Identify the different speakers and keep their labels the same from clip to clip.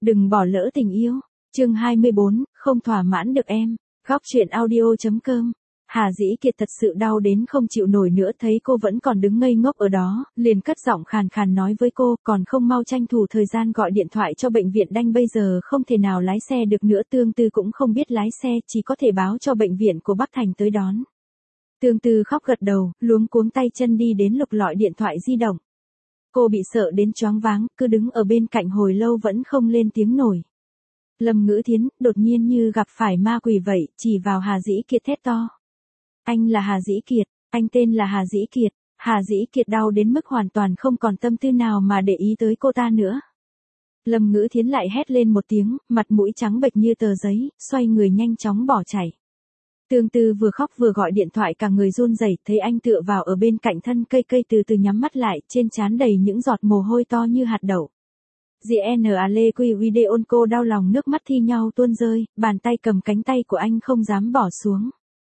Speaker 1: Đừng bỏ lỡ tình yêu. Chương 24, không thỏa mãn được em. Góc truyện audio.com. Hà Dĩ Kiệt thật sự đau đến không chịu nổi nữa, thấy cô vẫn còn đứng ngây ngốc ở đó, liền cất giọng khàn khàn nói với cô, còn không mau tranh thủ thời gian gọi điện thoại cho bệnh viện đanh, bây giờ không thể nào lái xe được nữa. Tương Tư cũng không biết lái xe, chỉ có thể báo cho bệnh viện của Bắc Thành tới đón. Tương Tư khóc gật đầu, luống cuống tay chân đi đến lục lọi điện thoại di động. Cô bị sợ đến choáng váng, cứ đứng ở bên cạnh hồi lâu vẫn không lên tiếng nổi. Lâm Ngữ Thiến đột nhiên như gặp phải ma quỷ vậy, chỉ vào Hà Dĩ Kiệt thét to. Anh là Hà Dĩ Kiệt, anh tên là Hà Dĩ Kiệt. Hà Dĩ Kiệt đau đến mức hoàn toàn không còn tâm tư nào mà để ý tới cô ta nữa. Lâm Ngữ Thiến lại hét lên một tiếng, mặt mũi trắng bệch như tờ giấy, xoay người nhanh chóng bỏ chạy. Tương Tư vừa khóc vừa gọi điện thoại, cả người run rẩy, thấy anh tựa vào ở bên cạnh thân cây từ từ nhắm mắt lại, trên trán đầy những giọt mồ hôi to như hạt đậu. GNALQ video cô đau lòng, nước mắt thi nhau tuôn rơi, bàn tay cầm cánh tay của anh không dám bỏ xuống.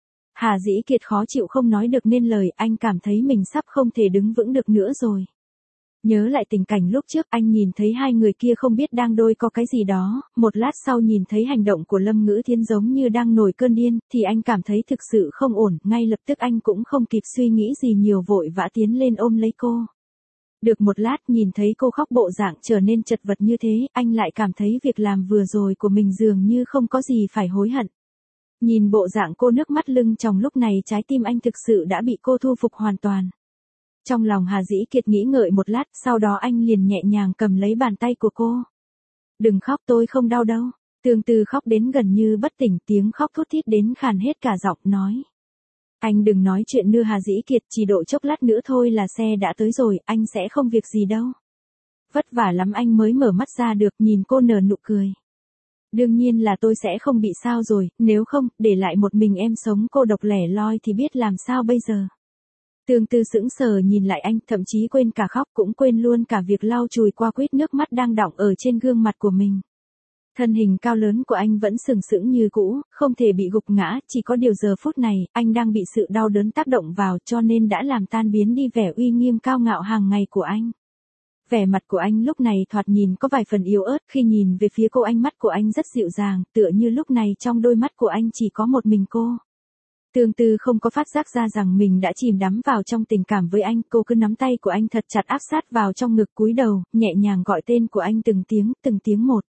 Speaker 1: Hà Dĩ Kiệt khó chịu không nói được nên lời, anh cảm thấy mình sắp không thể đứng vững được nữa rồi. Nhớ lại tình cảnh lúc trước, anh nhìn thấy hai người kia không biết đang đôi có cái gì đó, một lát sau nhìn thấy hành động của Lâm Ngữ Thiến giống như đang nổi cơn điên, thì anh cảm thấy thực sự không ổn, ngay lập tức anh cũng không kịp suy nghĩ gì nhiều vội vã tiến lên ôm lấy cô. Được một lát nhìn thấy cô khóc bộ dạng trở nên chật vật như thế, anh lại cảm thấy việc làm vừa rồi của mình dường như không có gì phải hối hận. Nhìn bộ dạng cô nước mắt lưng tròng lúc này, trái tim anh thực sự đã bị cô thu phục hoàn toàn. Trong lòng Hà Dĩ Kiệt nghĩ ngợi một lát, sau đó anh liền nhẹ nhàng cầm lấy bàn tay của cô. Đừng khóc, tôi không đau đâu. Tương Tư khóc đến gần như bất tỉnh, tiếng khóc thút thít đến khàn hết cả giọng, nói. Anh đừng nói chuyện nữa Hà Dĩ Kiệt, chỉ độ chốc lát nữa thôi là xe đã tới rồi, anh sẽ không việc gì đâu. Vất vả lắm anh mới mở mắt ra được, nhìn cô nở nụ cười. Đương nhiên là tôi sẽ không bị sao rồi, nếu không, để lại một mình em sống cô độc lẻ loi thì biết làm sao bây giờ. Tương Tư sững sờ nhìn lại anh, thậm chí quên cả khóc, cũng quên luôn cả việc lau chùi qua quýt nước mắt đang đọng ở trên gương mặt của mình. Thân hình cao lớn của anh vẫn sừng sững như cũ, không thể bị gục ngã, chỉ có điều giờ phút này, anh đang bị sự đau đớn tác động vào, cho nên đã làm tan biến đi vẻ uy nghiêm cao ngạo hàng ngày của anh. Vẻ mặt của anh lúc này thoạt nhìn có vài phần yếu ớt, khi nhìn về phía cô ánh mắt của anh rất dịu dàng, tựa như lúc này trong đôi mắt của anh chỉ có một mình cô. Tương Tư không có phát giác ra rằng mình đã chìm đắm vào trong tình cảm với anh, cô cứ nắm tay của anh thật chặt áp sát vào trong ngực, cúi đầu, nhẹ nhàng gọi tên của anh từng tiếng một.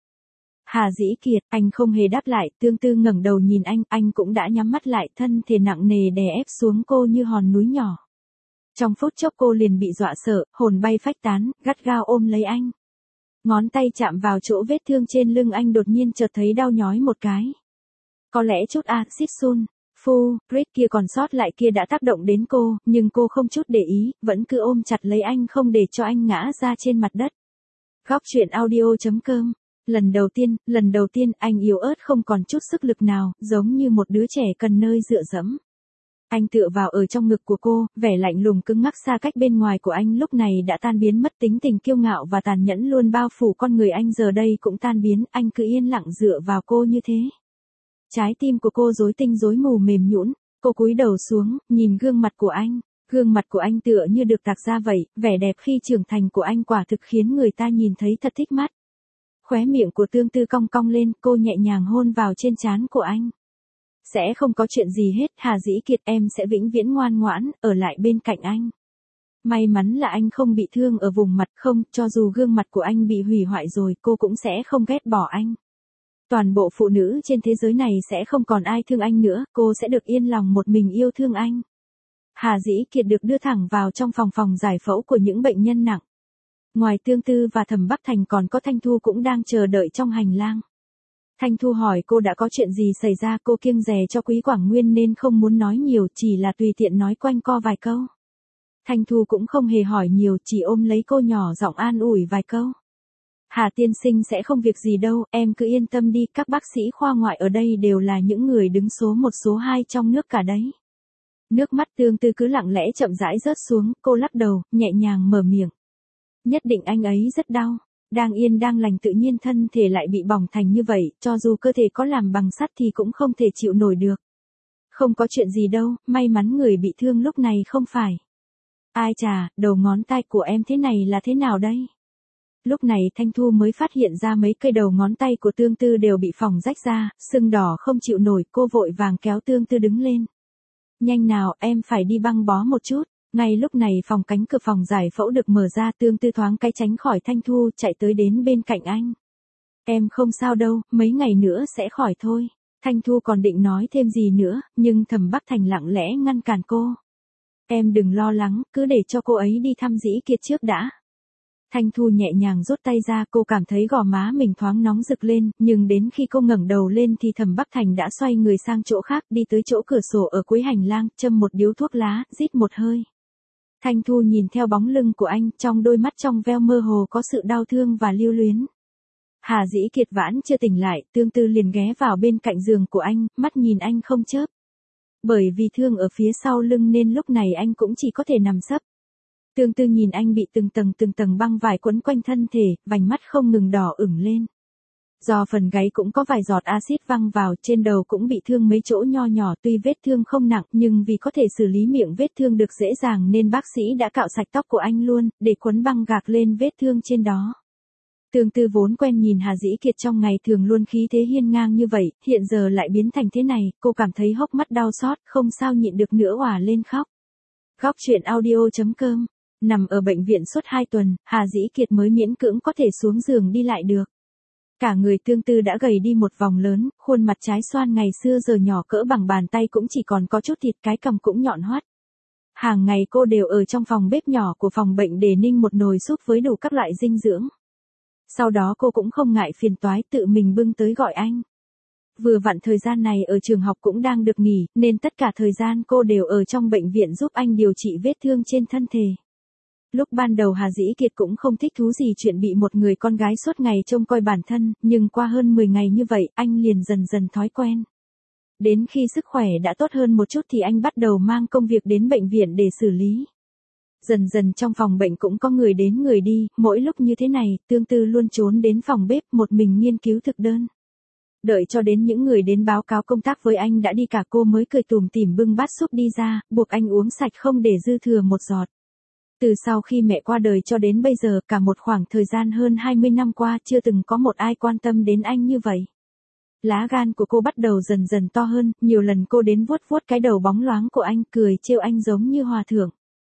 Speaker 1: Hà Dĩ Kiệt, anh không hề đáp lại, Tương Tư ngẩng đầu nhìn anh cũng đã nhắm mắt lại, thân thể nặng nề đè ép xuống cô như hòn núi nhỏ. Trong phút chốc cô liền bị dọa sợ, hồn bay phách tán, gắt gao ôm lấy anh. Ngón tay chạm vào chỗ vết thương trên lưng anh, đột nhiên chợt thấy đau nhói một cái. Có lẽ chút axit sulfuric kia còn sót lại kia đã tác động đến cô, nhưng cô không chút để ý, vẫn cứ ôm chặt lấy anh không để cho anh ngã ra trên mặt đất. Góc truyện audio.com. Lần đầu tiên anh yếu ớt không còn chút sức lực nào, giống như một đứa trẻ cần nơi dựa dẫm. Anh tựa vào ở trong ngực của cô, vẻ lạnh lùng cứng ngắc xa cách bên ngoài của anh lúc này đã tan biến mất, tính tình kiêu ngạo và tàn nhẫn luôn bao phủ con người anh giờ đây cũng tan biến, anh cứ yên lặng dựa vào cô như thế. Trái tim của cô rối tinh rối mù mềm nhũn, cô cúi đầu xuống, nhìn gương mặt của anh. Gương mặt của anh tựa như được tạc ra vậy, vẻ đẹp khi trưởng thành của anh quả thực khiến người ta nhìn thấy thật thích mắt. Khóe miệng của Tương Tư cong cong lên, cô nhẹ nhàng hôn vào trên trán của anh. Sẽ không có chuyện gì hết, Hà Dĩ Kiệt, em sẽ vĩnh viễn ngoan ngoãn, ở lại bên cạnh anh. May mắn là anh không bị thương ở vùng mặt, không, cho dù gương mặt của anh bị hủy hoại rồi, cô cũng sẽ không ghét bỏ anh. Toàn bộ phụ nữ trên thế giới này sẽ không còn ai thương anh nữa, cô sẽ được yên lòng một mình yêu thương anh. Hà Dĩ Kiệt được đưa thẳng vào trong phòng giải phẫu của những bệnh nhân nặng. Ngoài Tương Tư và Thẩm Bắc Thành còn có Thanh Thu cũng đang chờ đợi trong hành lang. Thanh Thu hỏi cô đã có chuyện gì xảy ra, cô kiêng dè cho Quý Quảng Nguyên nên không muốn nói nhiều, chỉ là tùy tiện nói quanh co vài câu. Thanh Thu cũng không hề hỏi nhiều, chỉ ôm lấy cô nhỏ giọng an ủi vài câu. Hà tiên sinh sẽ không việc gì đâu, em cứ yên tâm đi, các bác sĩ khoa ngoại ở đây đều là những người đứng số 1 số 2 trong nước cả đấy. Nước mắt Tương Tư cứ lặng lẽ chậm rãi rớt xuống, cô lắc đầu, nhẹ nhàng mở miệng. Nhất định anh ấy rất đau. Đang yên đang lành tự nhiên thân thể lại bị bỏng thành như vậy, cho dù cơ thể có làm bằng sắt thì cũng không thể chịu nổi được. Không có chuyện gì đâu, may mắn người bị thương lúc này không phải. Ai chà, đầu ngón tay của em thế này là thế nào đây? Lúc này Thanh Thu mới phát hiện ra mấy cây đầu ngón tay của Tương Tư đều bị phỏng rách ra, sưng đỏ không chịu nổi, cô vội vàng kéo Tương Tư đứng lên. Nhanh nào, em phải đi băng bó một chút. Ngay lúc này cánh cửa phòng giải phẫu được mở ra, Tương Tư thoáng cái tránh khỏi Thanh Thu, chạy tới đến bên cạnh anh. Em không sao đâu, mấy ngày nữa sẽ khỏi thôi. Thanh Thu còn định nói thêm gì nữa, nhưng Thẩm Bắc Thành lặng lẽ ngăn cản cô. Em đừng lo lắng, cứ để cho cô ấy đi thăm Dĩ Kiệt trước đã. Thanh Thu nhẹ nhàng rút tay ra, cô cảm thấy gò má mình thoáng nóng rực lên, nhưng đến khi cô ngẩng đầu lên thì Thẩm Bắc Thành đã xoay người sang chỗ khác, đi tới chỗ cửa sổ ở cuối hành lang, châm một điếu thuốc lá, rít một hơi. Thanh Thu nhìn theo bóng lưng của anh, trong đôi mắt trong veo mơ hồ có sự đau thương và lưu luyến. Hà Dĩ Kiệt vẫn chưa tỉnh lại, Tương Tư liền ghé vào bên cạnh giường của anh, mắt nhìn anh không chớp. Bởi vì thương ở phía sau lưng nên lúc này anh cũng chỉ có thể nằm sấp. Tương Tư nhìn anh bị từng tầng băng vải quấn quanh thân thể, vành mắt không ngừng đỏ ửng lên. Do phần gáy cũng có vài giọt axit văng vào, trên đầu cũng bị thương mấy chỗ nho nhỏ, tuy vết thương không nặng nhưng vì có thể xử lý miệng vết thương được dễ dàng nên bác sĩ đã cạo sạch tóc của anh luôn, để quấn băng gạc lên vết thương trên đó. Tương Tư vốn quen nhìn Hà Dĩ Kiệt trong ngày thường luôn khí thế hiên ngang như vậy, hiện giờ lại biến thành thế này, cô cảm thấy hốc mắt đau xót, không sao nhịn được nữa òa lên khóc. Góc truyện audio.com. Nằm ở bệnh viện suốt 2 tuần, Hà Dĩ Kiệt mới miễn cưỡng có thể xuống giường đi lại được. Cả người Tương Tư đã gầy đi một vòng lớn, khuôn mặt trái xoan ngày xưa giờ nhỏ cỡ bằng bàn tay cũng chỉ còn có chút thịt, cái cằm cũng nhọn hoắt. Hàng ngày cô đều ở trong phòng bếp nhỏ của phòng bệnh để ninh một nồi súp với đủ các loại dinh dưỡng. Sau đó cô cũng không ngại phiền toái tự mình bưng tới gọi anh. Vừa vặn thời gian này ở trường học cũng đang được nghỉ, nên tất cả thời gian cô đều ở trong bệnh viện giúp anh điều trị vết thương trên thân thể. Lúc ban đầu Hà Dĩ Kiệt cũng không thích thú gì chuyện bị một người con gái suốt ngày trông coi bản thân, nhưng qua hơn 10 ngày như vậy, anh liền dần dần thói quen. Đến khi sức khỏe đã tốt hơn một chút thì anh bắt đầu mang công việc đến bệnh viện để xử lý. Dần dần trong phòng bệnh cũng có người đến người đi, mỗi lúc như thế này, Tương Tư luôn trốn đến phòng bếp một mình nghiên cứu thực đơn. Đợi cho đến những người đến báo cáo công tác với anh đã đi cả, cô mới cười tủm tỉm bưng bát súp đi ra, buộc anh uống sạch không để dư thừa một giọt. Từ sau khi mẹ qua đời cho đến bây giờ, cả một khoảng thời gian hơn 20 năm qua, chưa từng có một ai quan tâm đến anh như vậy. Lá gan của cô bắt đầu dần dần to hơn, nhiều lần cô đến vuốt vuốt cái đầu bóng loáng của anh, cười trêu anh giống như hòa thượng.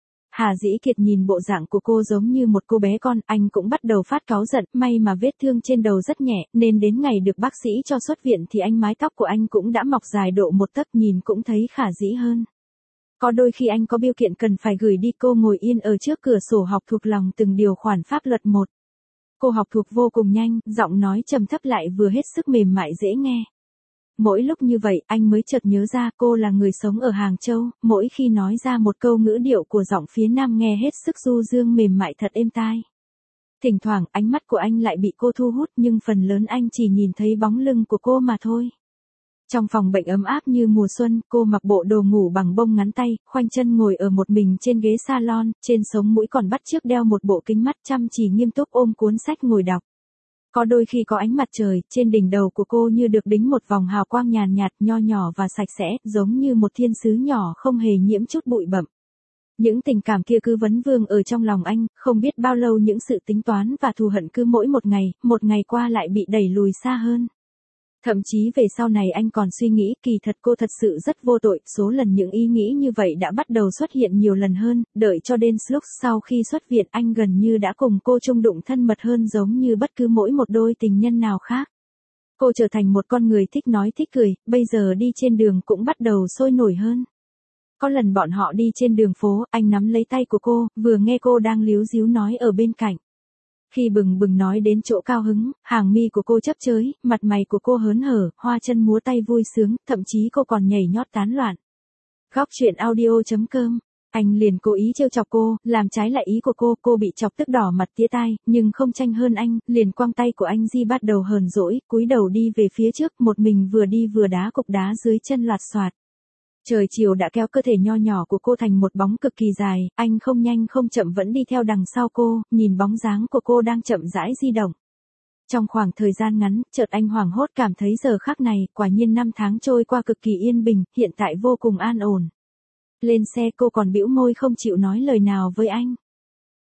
Speaker 1: Hà Dĩ Kiệt nhìn bộ dạng của cô giống như một cô bé con, anh cũng bắt đầu phát cáu giận, may mà vết thương trên đầu rất nhẹ, nên đến ngày được bác sĩ cho xuất viện thì mái tóc của anh cũng đã mọc dài độ 1 tấc, nhìn cũng thấy khả dĩ hơn. Có đôi khi anh có bill kiện cần phải gửi đi, cô ngồi yên ở trước cửa sổ học thuộc lòng từng điều khoản pháp luật một. Cô học thuộc vô cùng nhanh, giọng nói trầm thấp lại vừa hết sức mềm mại dễ nghe. Mỗi lúc như vậy, anh mới chợt nhớ ra cô là người sống ở Hàng Châu, mỗi khi nói ra một câu ngữ điệu của giọng phía Nam nghe hết sức du dương mềm mại thật êm tai. Thỉnh thoảng ánh mắt của anh lại bị cô thu hút nhưng phần lớn anh chỉ nhìn thấy bóng lưng của cô mà thôi. Trong phòng bệnh ấm áp như mùa xuân, cô mặc bộ đồ ngủ bằng bông ngắn tay, khoanh chân ngồi ở một mình trên ghế salon, trên sống mũi còn bắt chước đeo một bộ kính mắt, chăm chỉ nghiêm túc ôm cuốn sách ngồi đọc. Có đôi khi có ánh mặt trời, trên đỉnh đầu của cô như được đính một vòng hào quang nhàn nhạt, nho nhỏ và sạch sẽ, giống như một thiên sứ nhỏ không hề nhiễm chút bụi bặm. Những tình cảm kia cứ vấn vương ở trong lòng anh, không biết bao lâu những sự tính toán và thù hận cứ mỗi một ngày qua lại bị đẩy lùi xa hơn. Thậm chí về sau này anh còn suy nghĩ, kỳ thật cô thật sự rất vô tội, số lần những ý nghĩ như vậy đã bắt đầu xuất hiện nhiều lần hơn, đợi cho đến lúc sau khi xuất viện anh gần như đã cùng cô chung đụng thân mật hơn giống như bất cứ mỗi một đôi tình nhân nào khác. Cô trở thành một con người thích nói thích cười, bây giờ đi trên đường cũng bắt đầu sôi nổi hơn. Có lần bọn họ đi trên đường phố, anh nắm lấy tay của cô, vừa nghe cô đang líu díu nói ở bên cạnh. Khi bừng bừng nói đến chỗ cao hứng, hàng mi của cô chớp chới, mặt mày của cô hớn hở, hoa chân múa tay vui sướng, thậm chí cô còn nhảy nhót tán loạn. Góc truyện audio.com. Anh liền cố ý trêu chọc cô, làm trái lại ý của cô bị chọc tức đỏ mặt tía tai, nhưng không tranh hơn anh, liền quăng tay của anh di bắt đầu hờn dỗi, cúi đầu đi về phía trước, một mình vừa đi vừa đá cục đá dưới chân loạt xoạt. Trời chiều đã kéo cơ thể nho nhỏ của cô thành một bóng cực kỳ dài, anh không nhanh không chậm vẫn đi theo đằng sau cô, nhìn bóng dáng của cô đang chậm rãi di động. Trong khoảng thời gian ngắn, chợt anh hoảng hốt cảm thấy giờ khắc này, quả nhiên năm tháng trôi qua cực kỳ yên bình, hiện tại vô cùng an ổn. Lên xe cô còn bĩu môi không chịu nói lời nào với anh.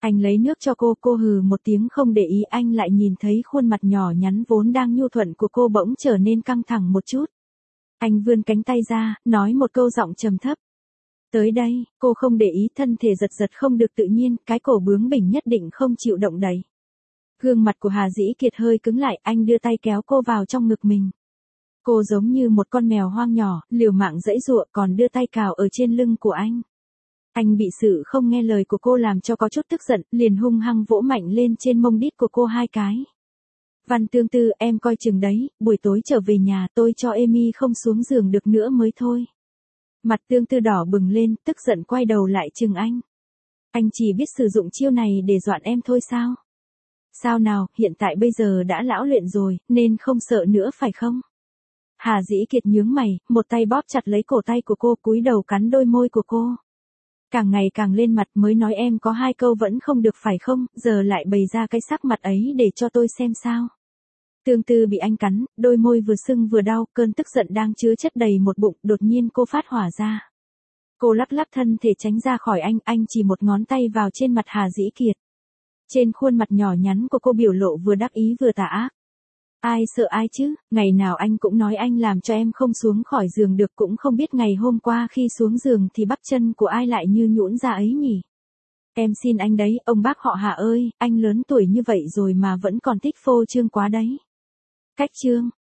Speaker 1: Anh lấy nước cho cô hừ một tiếng không để ý, anh lại nhìn thấy khuôn mặt nhỏ nhắn vốn đang nhu thuận của cô bỗng trở nên căng thẳng một chút. Anh vươn cánh tay ra, nói một câu giọng trầm thấp. Tới đây, cô không để ý, thân thể giật giật không được tự nhiên, cái cổ bướng bỉnh nhất định không chịu động đậy. Gương mặt của Hà Dĩ Kiệt hơi cứng lại, anh đưa tay kéo cô vào trong ngực mình. Cô giống như một con mèo hoang nhỏ, liều mạng giãy giụa còn đưa tay cào ở trên lưng của anh. Anh bị sự không nghe lời của cô làm cho có chút tức giận, liền hung hăng vỗ mạnh lên trên mông đít của cô 2 cái. Văn Tương Tư, em coi chừng đấy, buổi tối trở về nhà tôi cho Amy không xuống giường được nữa mới thôi. Mặt Tương Tư đỏ bừng lên, tức giận quay đầu lại chừng anh. Anh chỉ biết sử dụng chiêu này để dọa em thôi sao? Sao nào, hiện tại bây giờ đã lão luyện rồi, nên không sợ nữa phải không? Hà Dĩ Kiệt nhướng mày, một tay bóp chặt lấy cổ tay của cô, cúi đầu cắn đôi môi của cô. Càng ngày càng lên mặt, mới nói em có 2 câu vẫn không được phải không, giờ lại bày ra cái sắc mặt ấy để cho tôi xem sao. Tương Tư bị anh cắn, đôi môi vừa sưng vừa đau, cơn tức giận đang chứa chất đầy một bụng, đột nhiên cô phát hỏa ra. Cô lắc lắc thân thể tránh ra khỏi anh chỉ một ngón tay vào trên mặt Hà Dĩ Kiệt. Trên khuôn mặt nhỏ nhắn của cô biểu lộ vừa đắc ý vừa tà ác. Ai sợ ai chứ, ngày nào anh cũng nói anh làm cho em không xuống khỏi giường được, cũng không biết ngày hôm qua khi xuống giường thì bắp chân của ai lại như nhũn ra ấy nhỉ. Em xin anh đấy, ông bác họ Hà ơi, anh lớn tuổi như vậy rồi mà vẫn còn thích phô trương quá đấy. Cách trương,